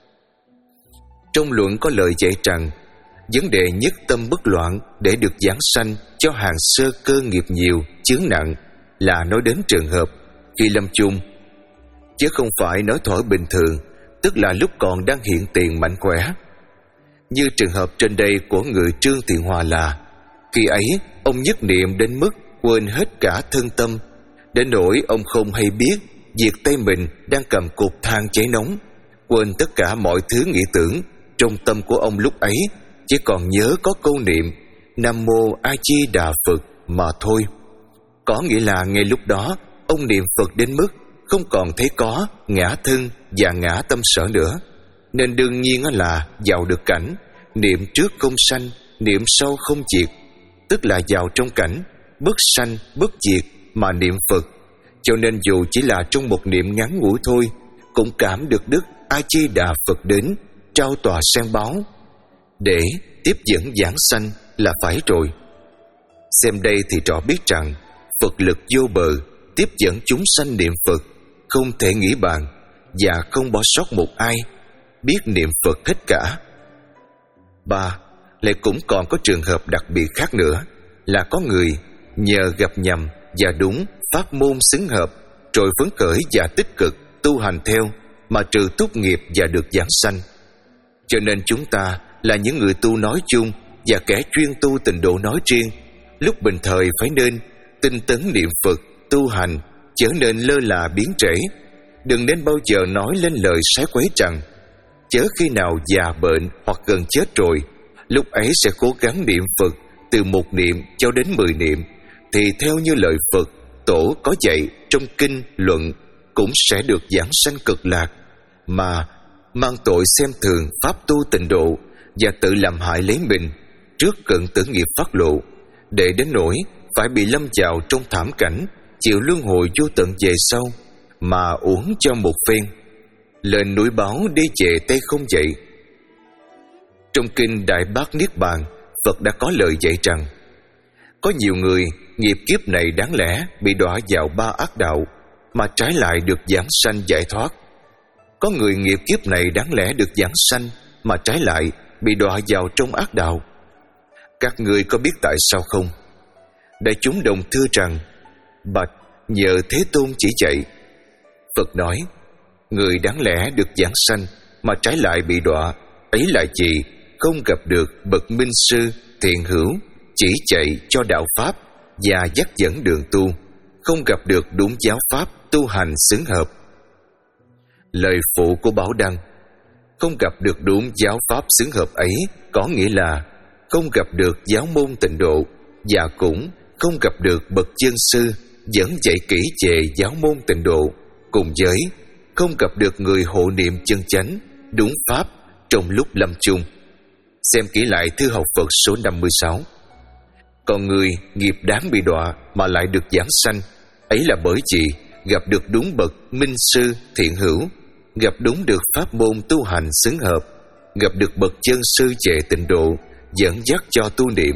Trong luận có lời dạy rằng vấn đề nhất tâm bất loạn để được giảng sanh cho hàng sơ cơ nghiệp nhiều, chướng nặng, là nói đến trường hợp khi lâm chung, chứ không phải nói thổi bình thường, tức là lúc còn đang hiện tiền mạnh khỏe. Như trường hợp trên đây của người Trương Thiện Hòa là khi ấy ông nhất niệm đến mức quên hết cả thân tâm, đến nỗi ông không hay biết việc tay mình đang cầm cột than cháy nóng, quên tất cả mọi thứ nghĩ tưởng. Trong tâm của ông lúc ấy chỉ còn nhớ có câu niệm Nam Mô A Di Đà Phật mà thôi. Có nghĩa là ngay lúc đó ông niệm Phật đến mức không còn thấy có ngã thân và ngã tâm sở nữa, nên đương nhiên là vào được cảnh niệm trước không sanh, niệm sau không diệt, tức là vào trong cảnh bất sanh bất diệt mà niệm Phật. Cho nên dù chỉ là trong một niệm ngắn ngủi thôi, cũng cảm được Đức A Di Đà Phật đến trao tòa sen báo để tiếp dẫn giảng sanh là phải rồi. Xem đây thì rõ biết rằng Phật lực vô bờ, tiếp dẫn chúng sanh niệm Phật không thể nghĩ bàn, và không bỏ sót một ai biết niệm Phật hết cả. Ba, lại cũng còn có trường hợp đặc biệt khác nữa, là có người nhờ gặp nhầm và đúng pháp môn xứng hợp, rồi phấn khởi và tích cực tu hành theo mà trừ túc nghiệp và được giảng sanh. Cho nên chúng ta là những người tu nói chung và kẻ chuyên tu tịnh độ nói riêng, lúc bình thời phải nên tinh tấn niệm Phật tu hành, chớ nên lơ là biến trễ. Đừng nên bao giờ nói lên lời sái quấy rằng chớ khi nào già bệnh hoặc gần chết rồi, lúc ấy sẽ cố gắng niệm Phật từ một niệm cho đến mười niệm, thì theo như lời Phật Tổ có dạy trong kinh luận cũng sẽ được giảng sanh cực lạc, mà mang tội xem thường pháp tu tịnh độ và tự làm hại lấy mình trước cận tử nghiệp phát lộ, để đến nỗi phải bị lâm vào trong thảm cảnh chịu luân hồi vô tận về sau, mà uổng cho một phen. Lên núi báo đi về tay không dậy. Trong kinh Đại Bát Niết Bàn, Phật đã có lời dạy rằng có nhiều người nghiệp kiếp này đáng lẽ bị đọa vào ba ác đạo, mà trái lại được giảng sanh giải thoát. có người nghiệp kiếp này đáng lẽ được giảng sanh mà trái lại bị đọa vào trong ác đạo. Các ngươi có biết tại sao không? Đại chúng đồng thưa rằng: bạch, nhờ Thế Tôn chỉ dạy. Phật nói: người đáng lẽ được giảng sanh mà trái lại bị đọa, ấy là gì? Không gặp được bậc minh sư thiện hữu chỉ dạy cho đạo pháp và dắt dẫn đường tu, không gặp được đúng giáo pháp tu hành xứng hợp. Lời phụ của Bảo Đăng: không gặp được đúng giáo pháp xứng hợp ấy có nghĩa là không gặp được giáo môn tịnh độ, và cũng không gặp được bậc chân sư dẫn dạy kỹ về giáo môn tịnh độ, cùng với không gặp được người hộ niệm chân chánh đúng pháp trong lúc lâm chung. Xem kỹ lại thư học Phật số năm mươi sáu. Còn người nghiệp đáng bị đọa mà lại được giảng sanh, ấy là bởi vì gặp được đúng bậc minh sư thiện hữu, gặp đúng được pháp môn tu hành xứng hợp, gặp được bậc chân sư về tịnh độ dẫn dắt cho tu niệm.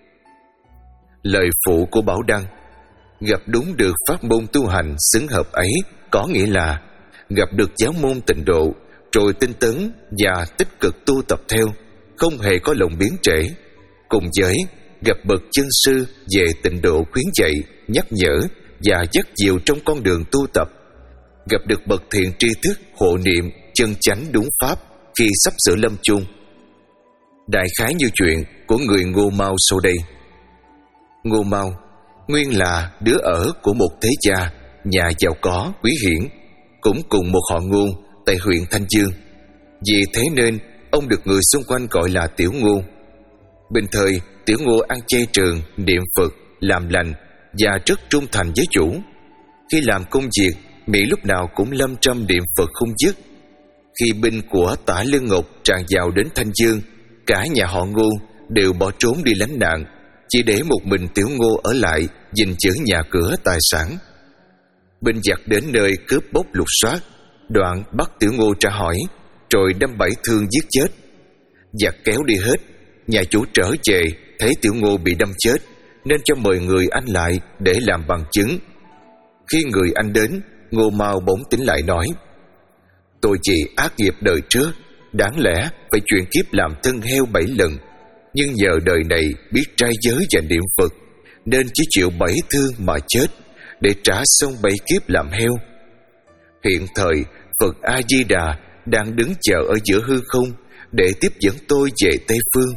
Lời phụ của Bảo Đăng: gặp đúng được pháp môn tu hành xứng hợp ấy có nghĩa là gặp được giáo môn tịnh độ, rồi tinh tấn và tích cực tu tập theo, không hề có lòng biến trễ, cùng với gặp bậc chân sư về tịnh độ khuyến dạy, nhắc nhở và dắt dìu trong con đường tu tập, gặp được bậc thiện tri thức hộ niệm chân chánh đúng pháp khi sắp sửa lâm chung. Đại khái như chuyện của người Ngô Mao sau đây. Ngô Mao nguyên là đứa ở của một thế gia nhà giàu có quý hiển, cũng cùng một họ Ngô tại huyện Thanh Dương. Vì thế nên ông được người xung quanh gọi là Tiểu Ngô. Bình thời Tiểu Ngô ăn chay trường, niệm Phật, làm lành và rất trung thành với chủ. Khi làm công việc, miệng lúc nào cũng lâm trăm niệm Phật không dứt. Khi binh của Tả Lương Ngọc tràn vào đến Thanh Dương, cả nhà họ Ngô đều bỏ trốn đi lánh nạn, chỉ để một mình Tiểu Ngô ở lại gìn giữ nhà cửa tài sản. Binh giặc đến nơi cướp bóc lục soát, đoạn bắt Tiểu Ngô tra hỏi, rồi đâm bảy thương giết chết. Giặc kéo đi hết, nhà chủ trở về thấy Tiểu Ngô bị đâm chết, nên cho mời người anh lại để làm bằng chứng. Khi người anh đến, Ngô Mao bỗng tỉnh lại nói: tôi chỉ ác nghiệp đời trước, đáng lẽ phải chuyển kiếp làm thân heo bảy lần, nhưng nhờ đời này biết trai giới và niệm Phật, nên chỉ chịu bảy thương mà chết, để trả xong bảy kiếp làm heo. Hiện thời Phật A Di Đà đang đứng chờ ở giữa hư không để tiếp dẫn tôi về Tây Phương.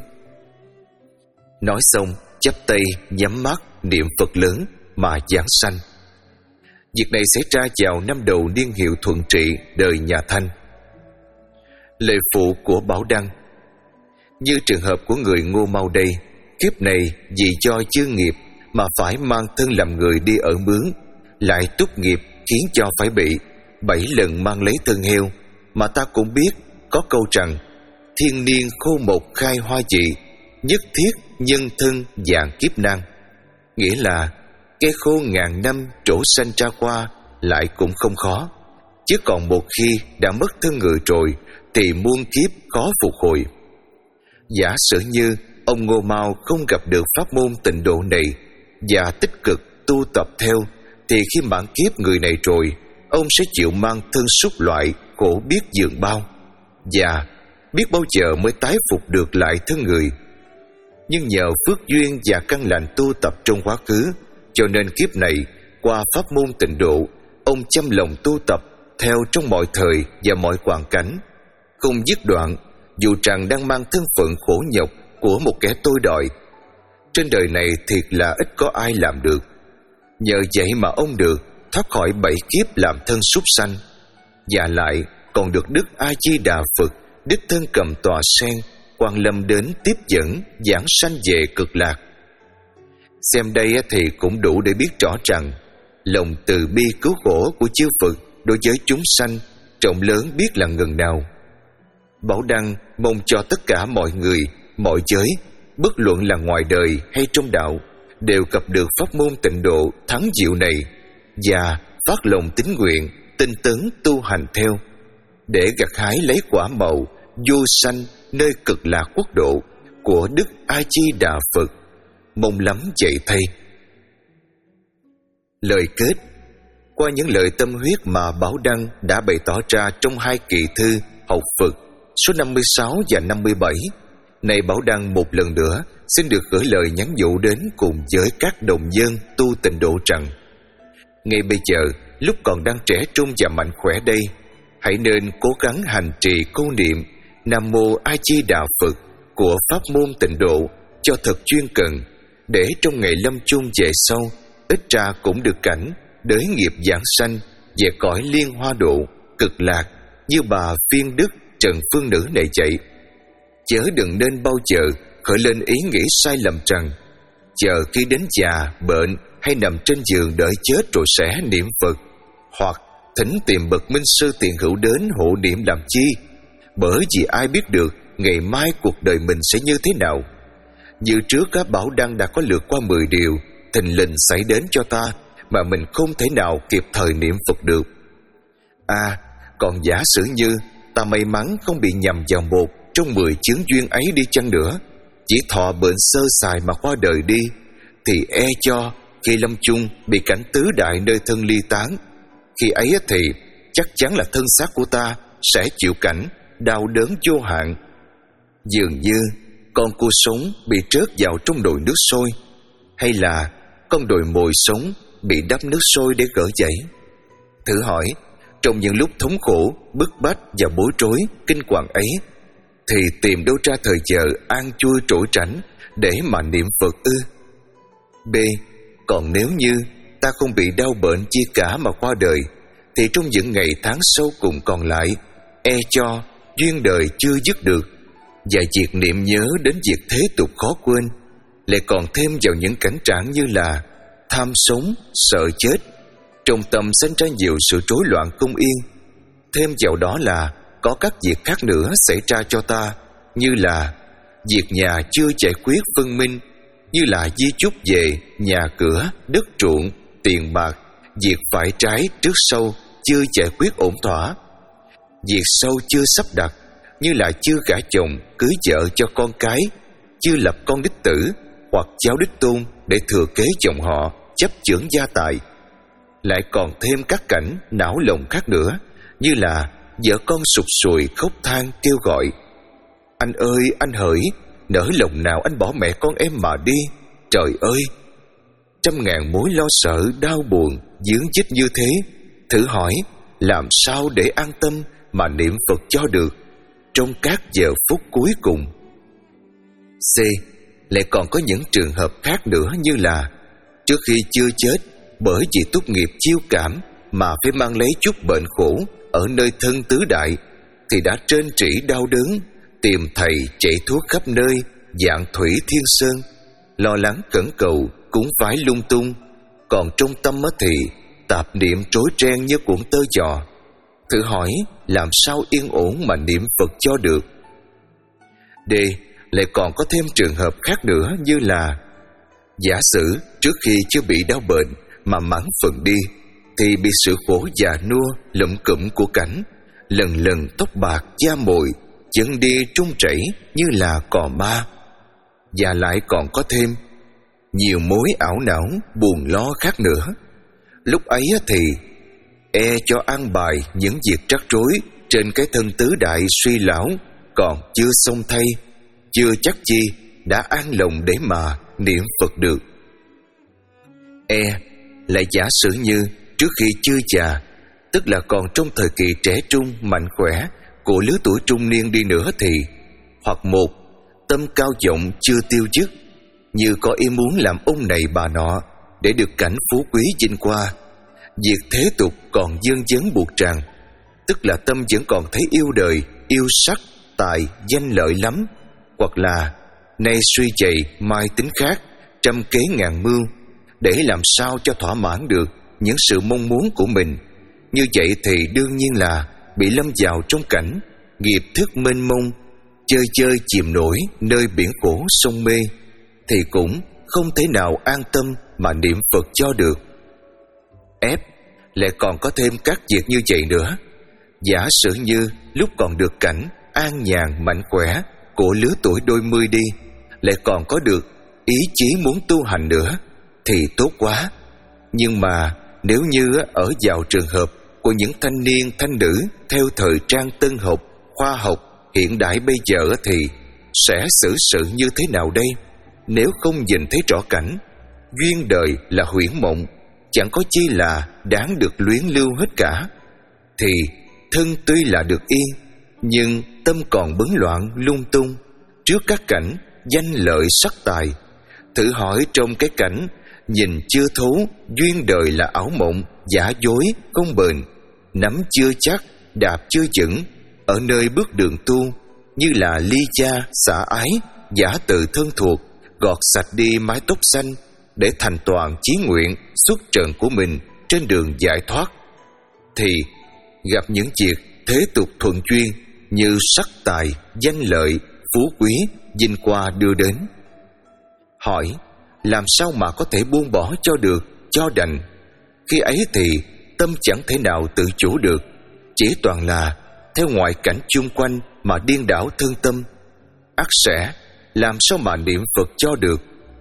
Nói xong, chắp tay nhắm mắt niệm Phật lớn mà giảng sanh. Việc này xảy ra vào năm đầu niên hiệu Thuận Trị đời nhà Thanh. Lời phụ của Bảo Đăng: như trường hợp của người Ngô Mao đây, kiếp này vì do chướng nghiệp mà phải mang thân làm người đi ở mướn, lại túc nghiệp khiến cho phải bị bảy lần mang lấy thân heo. Mà ta cũng biết có câu rằng: thiên niên khô một khai hoa dị, nhất thiết nhân thân dạng kiếp nan. Nghĩa là cây khô ngàn năm trổ xanh ra qua lại cũng không khó, chứ còn một khi đã mất thân người rồi thì muôn kiếp khó phục hồi. Giả sử như ông Ngô Mao không gặp được pháp môn tịnh độ này và tích cực tu tập theo, thì khi mãn kiếp người này rồi, ông sẽ chịu mang thân súc loại khổ biết dường bao, và biết bao giờ mới tái phục được lại thân người. Nhưng nhờ phước duyên và căn lành tu tập trong quá khứ, cho nên kiếp này qua pháp môn tịnh độ, ông chăm lòng tu tập theo trong mọi thời và mọi hoàn cảnh, không dứt đoạn, dù rằng đang mang thân phận khổ nhọc của một kẻ tôi đòi. Trên đời này thiệt là ít có ai làm được. Nhờ vậy mà ông được thoát khỏi bảy kiếp làm thân súc sanh, và lại còn được Đức A Di Đà Phật đích thân cầm tòa sen quang lâm đến tiếp dẫn giảng sanh về cực lạc. Xem đây thì cũng đủ để biết rõ rằng lòng từ bi cứu khổ của chư Phật đối với chúng sanh rộng lớn biết là ngần nào. Bảo Đăng mong cho tất cả mọi người, mọi giới, bất luận là ngoài đời hay trong đạo, đều gặp được pháp môn tịnh độ thắng diệu này, và phát lòng tín nguyện tinh tấn tu hành theo, để gặt hái lấy quả màu vô sanh nơi cực lạc quốc độ của Đức A Di Đà Phật. Mong lắm vậy thay. Lời kết: Qua những lời tâm huyết mà Bảo Đăng đã bày tỏ ra trong hai kỳ thư Học Phật số năm mươi sáu và năm mươi bảy, nay Bảo Đăng một lần nữa xin được gửi lời nhắn nhủ đến cùng với các đồng dân tu tịnh độ rằng: ngay bây giờ, lúc còn đang trẻ trung và mạnh khỏe đây, hãy nên cố gắng hành trì câu niệm Nam Mô A Di Đà Phật của pháp môn tịnh độ cho thật chuyên cần, để trong ngày lâm chung về sau, ít ra cũng được cảnh đới nghiệp giảng sanh về cõi liên hoa độ cực lạc như bà Phiên Đức Trần Phương Nữ này vậy. Chớ đừng nên bao giờ khởi lên ý nghĩ sai lầm rằng chờ khi đến già, bệnh hay nằm trên giường đợi chết rồi sẽ niệm Phật, hoặc thỉnh tìm bậc minh sư tiền hữu đến hộ niệm làm chi, bởi vì ai biết được ngày mai cuộc đời mình sẽ như thế nào. Như trước các Bảo Đăng đã có lượt qua mười điều thình lình xảy đến cho ta mà mình không thể nào kịp thời niệm Phật được. À, còn giả sử như ta may mắn không bị nhầm vào một trong mười chướng duyên ấy đi chăng nữa, chỉ thọ bệnh sơ sài mà qua đời đi, thì e cho khi lâm chung bị cảnh tứ đại nơi thân ly tán, khi ấy thì chắc chắn là thân xác của ta sẽ chịu cảnh đau đớn vô hạn, dường như con cua sống bị trớt vào trong nồi nước sôi, hay là con đồi mồi sống bị đắp nước sôi để gỡ dậy. Thử hỏi, trong những lúc thống khổ, bức bách và bối rối, kinh hoàng ấy, thì tìm đâu ra thời giờ an chui trỗi tránh để mà niệm Phật ư? B. Còn nếu như ta không bị đau bệnh chi cả mà qua đời, thì trong những ngày tháng sau cùng còn lại, e cho duyên đời chưa dứt được, và việc niệm nhớ đến việc thế tục khó quên, lại còn thêm vào những cảnh trạng như là tham sống, sợ chết, trong tâm sinh ra nhiều sự rối loạn không yên. Thêm vào đó là có các việc khác nữa xảy ra cho ta, như là việc nhà chưa giải quyết phân minh, như là di chúc về nhà cửa, đất ruộng, tiền bạc, việc phải trái trước sau chưa giải quyết ổn thỏa, việc sau chưa sắp đặt, như là chưa gả chồng cưới vợ cho con cái, chưa lập con đích tử hoặc cháu đích tôn để thừa kế chồng họ, chấp chưởng gia tài. Lại còn thêm các cảnh não lòng khác nữa, như là vợ con sụt sùi khóc than kêu gọi: anh ơi, anh hỡi, nỡ lòng nào anh bỏ mẹ con em mà đi. Trời ơi, trăm ngàn mối lo sợ đau buồn dướng dít như thế, thử hỏi làm sao để an tâm mà niệm Phật cho được trong các giờ phút cuối cùng. C. Lại còn có những trường hợp khác nữa, như là trước khi chưa chết, bởi vì túc nghiệp chiêu cảm mà phải mang lấy chút bệnh khổ ở nơi thân tứ đại, thì đã trên trĩ đau đớn, tìm thầy chạy thuốc khắp nơi, dạng thủy thiên sơn, lo lắng cẩn cầu cũng phải lung tung. Còn trong tâm thì tạp niệm rối ren như cuộn tơ giò. Thử hỏi làm sao yên ổn mà niệm Phật cho được. D. Lại còn có thêm trường hợp khác nữa, như là giả sử trước khi chưa bị đau bệnh mà mãn phần đi, thì bị sự khổ già nua lụm cụm của cảnh, lần lần tóc bạc da mồi, chân đi trung chảy như là cò ma. Và lại còn có thêm nhiều mối ảo não buồn lo khác nữa. Lúc ấy thì e cho an bài những việc rắc rối trên cái thân tứ đại suy lão còn chưa xong thay, chưa chắc chi đã an lòng để mà niệm Phật được. E. Lại giả sử như trước khi chưa già, tức là còn trong thời kỳ trẻ trung mạnh khỏe của lứa tuổi trung niên đi nữa, thì hoặc một, tâm cao vọng chưa tiêu dứt, như có ý muốn làm ông này bà nọ để được cảnh phú quý vinh qua, việc thế tục còn dơn dấn buộc tràn, tức là tâm vẫn còn thấy yêu đời, yêu sắc, tài, danh lợi lắm, hoặc là nay suy chạy mai tính khác, trăm kế ngàn mưu để làm sao cho thỏa mãn được những sự mong muốn của mình. Như vậy thì đương nhiên là bị lâm vào trong cảnh nghiệp thức mênh mông, chơi chơi chìm nổi nơi biển khổ sông mê, thì cũng không thể nào an tâm mà niệm Phật cho được. F. Lại còn có thêm các việc như vậy nữa. Giả sử như lúc còn được cảnh an nhàn mạnh khỏe của lứa tuổi đôi mươi đi, lại còn có được ý chí muốn tu hành nữa, thì tốt quá. Nhưng mà nếu như ở vào trường hợp của những thanh niên thanh nữ theo thời trang tân học, khoa học hiện đại bây giờ thì sẽ xử sự như thế nào đây? Nếu không nhìn thấy rõ cảnh duyên đời là huyễn mộng, chẳng có chi là đáng được luyến lưu hết cả, thì thân tuy là được yên, nhưng tâm còn bấn loạn lung tung trước các cảnh danh lợi sắc tài. Thử hỏi trong cái cảnh nhìn chưa thấu duyên đời là ảo mộng, giả dối không bền, nắm chưa chắc, đạp chưa vững, ở nơi bước đường tu như là ly cha xả ái, giả tự thân thuộc, gọt sạch đi mái tóc xanh để thành toàn chí nguyện xuất trần của mình trên đường giải thoát, thì gặp những việc thế tục thuận duyên như sắc tài, danh lợi, phú quý vinh qua đưa đến. Hỏi làm sao mà có thể buông bỏ cho được, cho đành? Khi ấy thì tâm chẳng thể nào tự chủ được, chỉ toàn là theo ngoại cảnh chung quanh mà điên đảo thương tâm. Ắt sẽ làm sao mà niệm Phật cho được?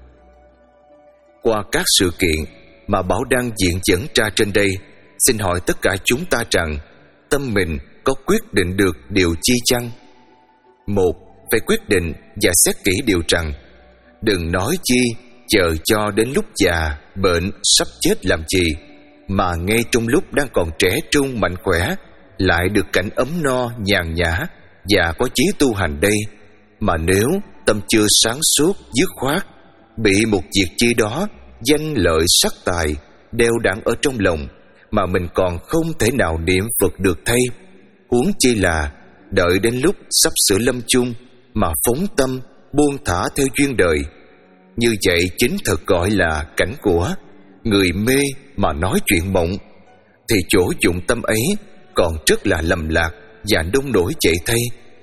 Qua các sự kiện mà Bảo Đăng diện dẫn ra trên đây, xin hỏi tất cả chúng ta rằng tâm mình có quyết định được điều chi chăng? Một, phải quyết định và xét kỹ điều rằng đừng nói chi chờ cho đến lúc già bệnh sắp chết làm gì, mà ngay trong lúc đang còn trẻ trung mạnh khỏe lại được cảnh ấm no nhàn nhã và có chí tu hành đây, mà nếu tâm chưa sáng suốt dứt khoát, bị một việc chi đó danh lợi sắc tài đeo đẳng ở trong lòng mà mình còn không thể nào niệm Phật được thay, huống chi là đợi đến lúc sắp sửa lâm chung mà phóng tâm buông thả theo duyên đời. Như vậy chính thật gọi là cảnh của người mê mà nói chuyện mộng, thì chỗ dụng tâm ấy còn rất là lầm lạc và nông nổi chạy thay.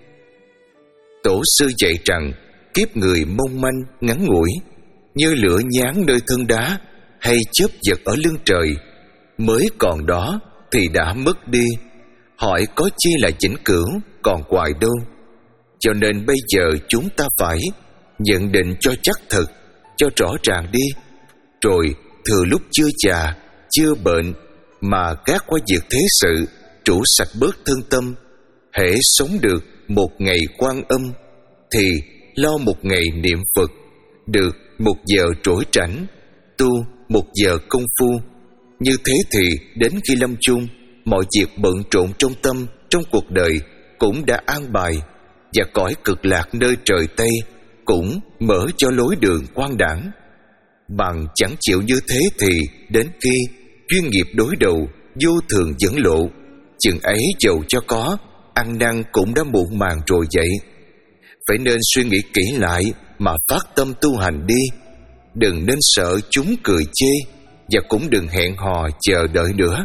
Tổ sư dạy rằng kiếp người mong manh ngắn ngủi, như lửa nháng nơi thân đá hay chớp giật ở lưng trời, mới còn đó thì đã mất đi, hỏi có chi là vĩnh cửu còn hoài đâu. Cho nên bây giờ chúng ta phải nhận định cho chắc thật, cho rõ ràng đi, rồi thừa lúc chưa già, chưa bệnh mà gác qua việc thế sự, trũ sạch bớt thương tâm. Hễ sống được một ngày Quan Âm thì lo một ngày niệm Phật, được một giờ trỗi trảnh, tu một giờ công phu. Như thế thì đến khi lâm chung, mọi việc bận rộn trong tâm, trong cuộc đời cũng đã an bài, và cõi cực lạc nơi trời Tây cũng mở cho lối đường quang đãng. Bằng chẳng chịu như thế thì đến khi duyên nghiệp đối đầu vô thường dẫn lộ, chừng ấy dầu cho có ăn năn cũng đã muộn màng rồi vậy. Phải nên suy nghĩ kỹ lại mà phát tâm tu hành đi, đừng nên sợ chúng cười chê, và cũng đừng hẹn hò chờ đợi nữa.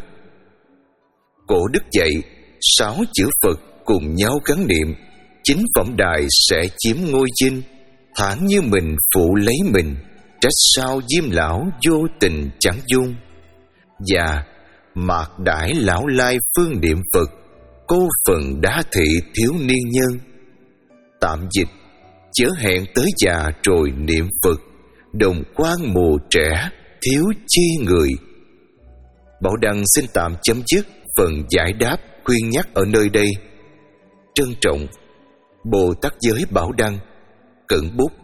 Cổ đức dạy sáu chữ Phật cùng nhau gắn niệm, chính phẩm đài sẽ chiếm ngôi vinh. Thản như mình phụ lấy mình, trách sao diêm lão vô tình chẳng dung. Và mạc đãi lão lai phương niệm Phật, cô phần đá thị thiếu niên nhân. Tạm dịch: chớ hẹn tới già rồi niệm Phật, đồng quan mùa trẻ thiếu chi người. Bảo Đăng xin tạm chấm dứt phần giải đáp khuyên nhắc ở nơi đây. Trân trọng, Bồ Tát Giới Bảo Đăng. Cận bút.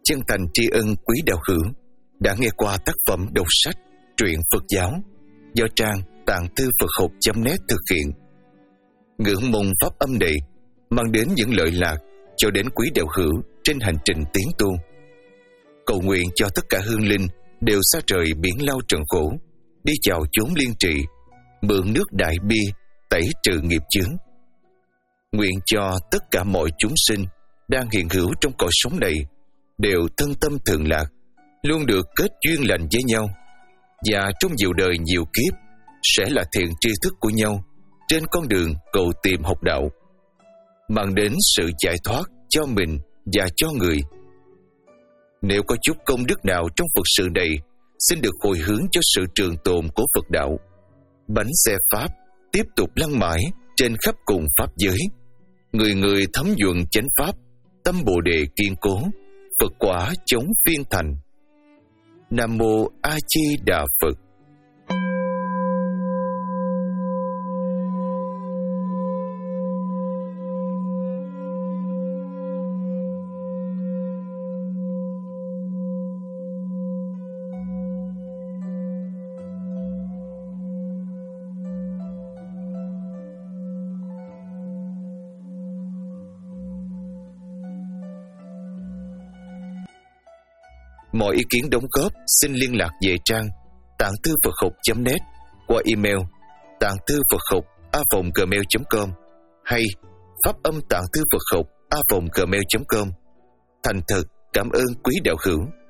chân thành tri ân quý đạo hữu đã nghe qua tác phẩm đọc sách truyện Phật giáo do trang tạng thư Phật học chấm net thực hiện. Ngưỡng mong pháp âm này mang đến những lợi lạc cho đến quý đạo hữu trên hành trình tiến tu. Cầu nguyện cho tất cả hương linh đều xa rời biển lao trần khổ, đi vào chốn liên trị, mượn nước đại bi tẩy trừ nghiệp chướng. Nguyện cho tất cả mọi chúng sinh đang hiện hữu trong cõi sống này đều thân tâm thường lạc, luôn được kết duyên lành với nhau, và trong nhiều đời nhiều kiếp sẽ là thiện tri thức của nhau trên con đường cầu tìm học đạo, mang đến sự giải thoát cho mình và cho người. Nếu có chút công đức nào trong Phật sự này, xin được hồi hướng cho sự trường tồn của Phật đạo. Bánh xe Pháp tiếp tục lăn mãi trên khắp cùng Pháp giới. Người người thấm nhuận chánh Pháp, tâm Bồ Đề kiên cố, Phật quả chống phiên thành. Nam Mô A Di Đà Phật. Mọi ý kiến đóng góp xin liên lạc về trang tạng thư Phật học chấm net qua email tạng thư Phật học a vòng gmail chấm com hay pháp âm tạng thư Phật học a vòng gmail chấm com. Thành thật cảm ơn quý đạo hữu.